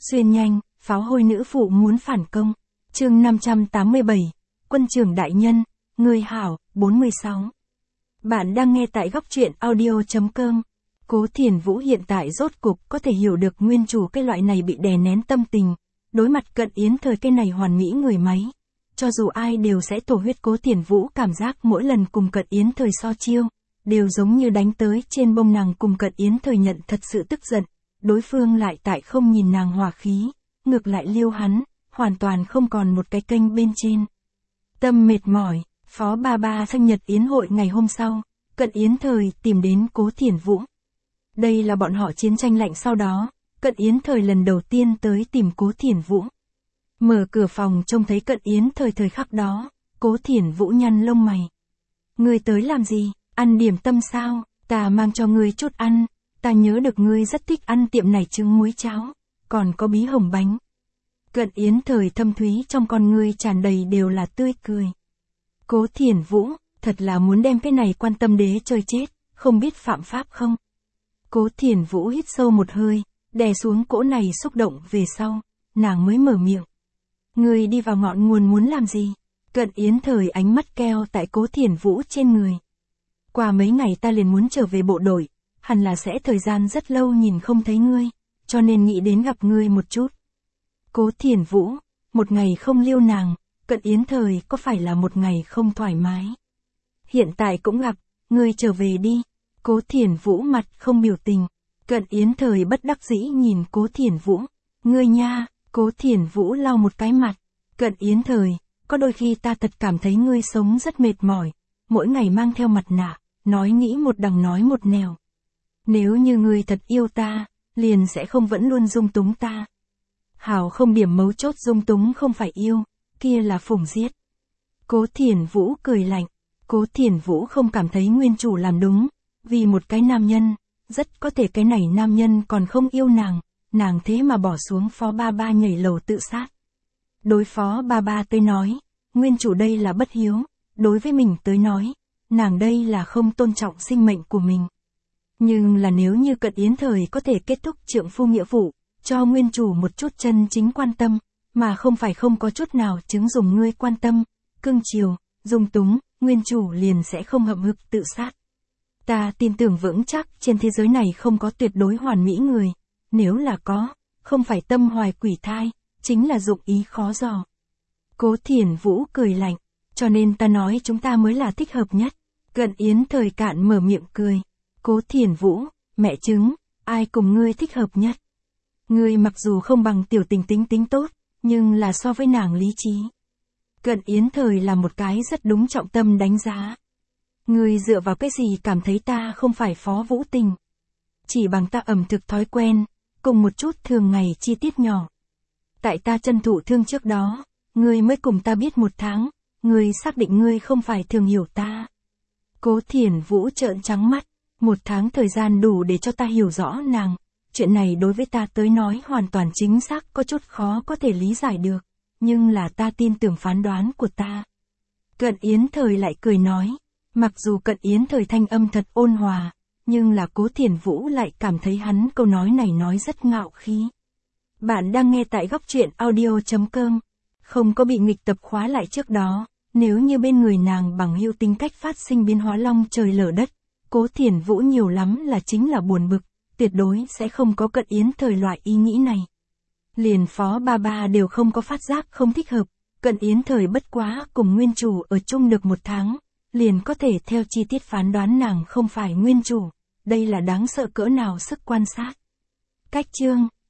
Xuyên nhanh, pháo hôi nữ phụ muốn phản công. Chương 587, Quân trưởng đại nhân, người hảo, 46. Bạn đang nghe tại góc truyện audio.com. Cố Thiền Vũ hiện tại rốt cục có thể hiểu được nguyên chủ cái loại này bị đè nén tâm tình, đối mặt Cận Yến Thời cái này hoàn mỹ người máy. Cho dù ai đều sẽ thổ huyết, Cố Thiền Vũ cảm giác mỗi lần cùng Cận Yến Thời so chiêu, đều giống như đánh tới trên bông. Nàng cùng Cận Yến Thời nhận thật sự tức giận, đối phương lại tại không nhìn nàng hòa khí, ngược lại liêu hắn, hoàn toàn không còn một cái kênh bên trên. Tâm mệt mỏi, Phó Ba sinh nhật yến hội ngày hôm sau, Cận Yến Thời tìm đến Cố Thiền Vũ. Đây là bọn họ chiến tranh lạnh sau đó, Cận Yến Thời lần đầu tiên tới tìm Cố Thiền Vũ. Mở cửa phòng trông thấy Cận Yến Thời thời khắc đó, Cố Thiền Vũ nhăn lông mày. Ngươi tới làm gì, ăn điểm tâm sao, ta mang cho ngươi chút ăn, ta nhớ được ngươi rất thích ăn tiệm này trứng muối cháo, còn có bí hồng bánh. Cận Yến Thời thâm thúy trong con ngươi tràn đầy đều là tươi cười. Cố Thiền Vũ, thật là muốn đem cái này quan tâm đế chơi chết, không biết phạm pháp không? Cố Thiền Vũ hít sâu một hơi, đè xuống cỗ này xúc động về sau, nàng mới mở miệng. Ngươi đi vào ngọn nguồn muốn làm gì? Cận Yến Thời ánh mắt keo tại Cố Thiền Vũ trên người. Qua mấy ngày ta liền muốn trở về bộ đội, hẳn là sẽ thời gian rất lâu nhìn không thấy ngươi, cho nên nghĩ đến gặp ngươi một chút. Cố Thiền Vũ, một ngày không liêu nàng, Cận Yến Thời có phải là một ngày không thoải mái? Hiện tại cũng gặp, ngươi trở về đi. Cố Thiền Vũ mặt không biểu tình. Cận Yến Thời bất đắc dĩ nhìn Cố Thiền Vũ. Ngươi nha, Cố Thiền Vũ lau một cái mặt. Cận Yến Thời, có đôi khi ta thật cảm thấy ngươi sống rất mệt mỏi, mỗi ngày mang theo mặt nạ, nói nghĩ một đằng nói một nẻo. Nếu như ngươi thật yêu ta, liền sẽ không vẫn luôn dung túng ta. Hảo không, điểm mấu chốt dung túng không phải yêu, kia là phủng giết. Cố Thiền Vũ cười lạnh. Cố Thiền Vũ không cảm thấy nguyên chủ làm đúng, vì một cái nam nhân, rất có thể cái này nam nhân còn không yêu nàng thế mà bỏ xuống Phó Ba nhảy lầu tự sát. Đối Phó Ba tới nói, nguyên chủ đây là bất hiếu, đối với mình tới nói, nàng đây là không tôn trọng sinh mệnh của mình. Nhưng là nếu như Cận Yến Thời có thể kết thúc trượng phu nghĩa vụ, cho nguyên chủ một chút chân chính quan tâm, mà không phải không có chút nào chứng dùng ngươi quan tâm, cưng chiều, dung túng, nguyên chủ liền sẽ không hậm hực tự sát. Ta tin tưởng vững chắc trên thế giới này không có tuyệt đối hoàn mỹ người, nếu là có, không phải tâm hoài quỷ thai, chính là dụng ý khó dò. Cố Thiền Vũ cười lạnh, cho nên ta nói chúng ta mới là thích hợp nhất. Cận Yến Thời cạn mở miệng cười. Cố Thiền Vũ, mẹ chứng, ai cùng ngươi thích hợp nhất? Ngươi mặc dù không bằng Tiểu Tình tính tốt, nhưng là so với nàng lý trí. Cận Yến Thời là một cái rất đúng trọng tâm đánh giá. Ngươi dựa vào cái gì cảm thấy ta không phải Phó Vũ Tình? Chỉ bằng ta ẩm thực thói quen, cùng một chút thường ngày chi tiết nhỏ. Tại ta chân thụ thương trước đó, ngươi mới cùng ta biết 1 tháng, ngươi xác định ngươi không phải thường hiểu ta. Cố Thiền Vũ trợn trắng mắt, 1 tháng thời gian đủ để cho ta hiểu rõ nàng. Chuyện này đối với ta tới nói hoàn toàn chính xác có chút khó có thể lý giải được, nhưng là ta tin tưởng phán đoán của ta. Cận Yến Thời lại cười nói, mặc dù Cận Yến Thời thanh âm thật ôn hòa, nhưng là Cố Thiền Vũ lại cảm thấy hắn câu nói này nói rất ngạo khí. Bạn đang nghe tại góc truyện audio.com, không có bị nghịch tập khóa lại trước đó, nếu như bên người nàng bằng hữu tính cách phát sinh biến hóa long trời lở đất, Cố Thiền Vũ nhiều lắm là chính là buồn bực, tuyệt đối sẽ không có Cận Yến Thời loại ý nghĩ này. Liền Phó Ba đều không có phát giác không thích hợp, Cận Yến Thời bất quá cùng nguyên chủ ở chung được 1 tháng, liền có thể theo chi tiết phán đoán nàng không phải nguyên chủ, đây là đáng sợ cỡ nào sức quan sát. Cách chương